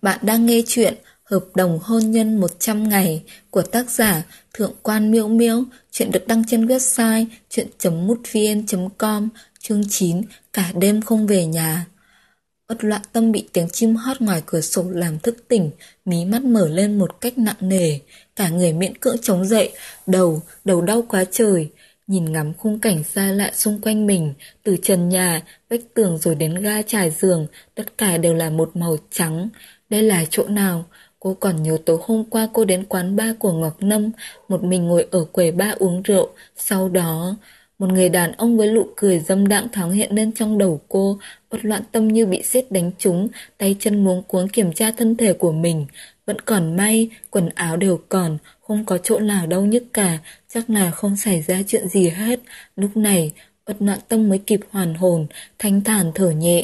Bạn đang nghe chuyện Hợp đồng hôn nhân 100 ngày của tác giả Thượng quan Miễu Miễu. Chuyện được đăng trên website chuyện.mútvn.com. Chương 9. Cả đêm không về nhà. Uất Loạn Tâm bị tiếng chim hót ngoài cửa sổ làm thức tỉnh, mí mắt mở lên một cách nặng nề, cả người miễn cưỡng chống dậy, đầu đau quá trời. Nhìn ngắm khung cảnh xa lạ xung quanh mình, từ trần nhà, vách tường rồi đến ga trải giường, tất cả đều là một màu trắng. Đây là chỗ nào? Cô còn nhớ tối hôm qua cô đến quán bar của Ngọc Nâm, một mình ngồi ở quầy bar uống rượu. Sau đó, một người đàn ông với nụ cười dâm đãng thoáng hiện lên trong đầu cô. Uất Loạn Tâm như bị sét đánh trúng, tay chân luống cuống kiểm tra thân thể của mình. Vẫn còn may, quần áo đều còn, không có chỗ nào đau nhức cả, chắc là không xảy ra chuyện gì hết. Lúc này, Uất Loạn Tâm mới kịp hoàn hồn, thanh thản thở nhẹ.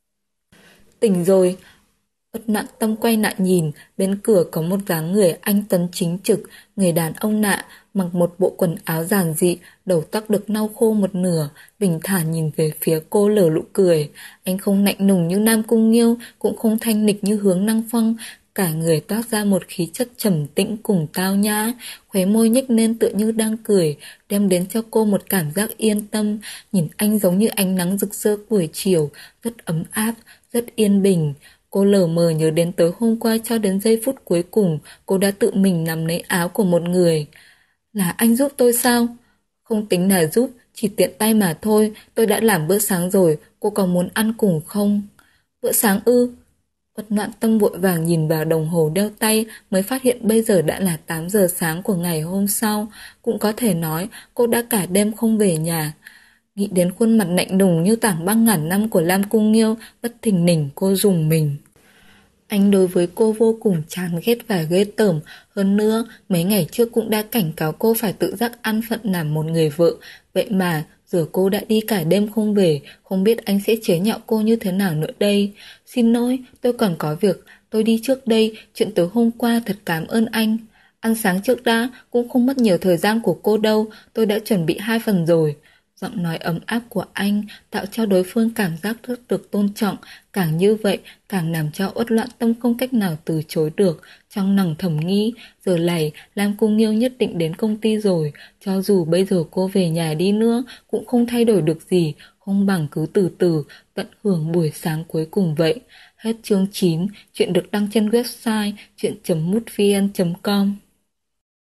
Tỉnh rồi. Uất Loạn Tâm quay lại nhìn, bên cửa có một dáng người anh tuấn chính trực, người đàn ông nạ, mặc một bộ quần áo giản dị, đầu tóc được lau khô một nửa, bình thản nhìn về phía cô nở nụ cười. Anh không lạnh lùng như Nam Cung Nghiêu, cũng không thanh lịch như Hướng Năng Phong, cả người toát ra một khí chất trầm tĩnh cùng tao nhã, khóe môi nhếch lên tựa như đang cười, đem đến cho cô một cảm giác yên tâm. Nhìn anh giống như ánh nắng rực rỡ buổi chiều, rất ấm áp, rất yên bình. Cô lờ mờ nhớ đến tối hôm qua, cho đến giây phút cuối cùng, cô đã tự mình nắm lấy áo của một người. Là anh giúp tôi sao? Không tính là giúp, chỉ tiện tay mà thôi, tôi đã làm bữa sáng rồi, cô có muốn ăn cùng không? Bữa sáng ư? Uất Loạn Tâm vội vàng nhìn vào đồng hồ đeo tay, mới phát hiện bây giờ đã là 8 giờ sáng của ngày hôm sau. Cũng có thể nói cô đã cả đêm không về nhà. Nghĩ đến khuôn mặt lạnh lùng như tảng băng ngàn năm của Lam Cung Nghiêu, bất thình lình cô rùng mình. Anh đối với cô vô cùng chán ghét và ghê tởm. Hơn nữa, mấy ngày trước cũng đã cảnh cáo cô phải tự giác an phận làm một người vợ. Vậy mà, giờ cô đã đi cả đêm không về, không biết anh sẽ chế nhạo cô như thế nào nữa đây. Xin lỗi, tôi còn có việc, tôi đi trước đây, chuyện tối hôm qua thật cảm ơn anh. Ăn sáng trước đã, cũng không mất nhiều thời gian của cô đâu, tôi đã chuẩn bị 2 phần rồi. Giọng nói ấm áp của anh tạo cho đối phương cảm giác rất được tôn trọng, càng như vậy càng làm cho Uất Loạn Tâm không cách nào từ chối được. Trong lòng thầm nghĩ, giờ này Lam Cung Nghiêu nhất định đến công ty rồi, cho dù bây giờ cô về nhà đi nữa cũng không thay đổi được gì, không bằng cứ từ từ tận hưởng buổi sáng cuối cùng vậy. Hết chương 9, chuyện được đăng trên website chuyện.mútvn.com.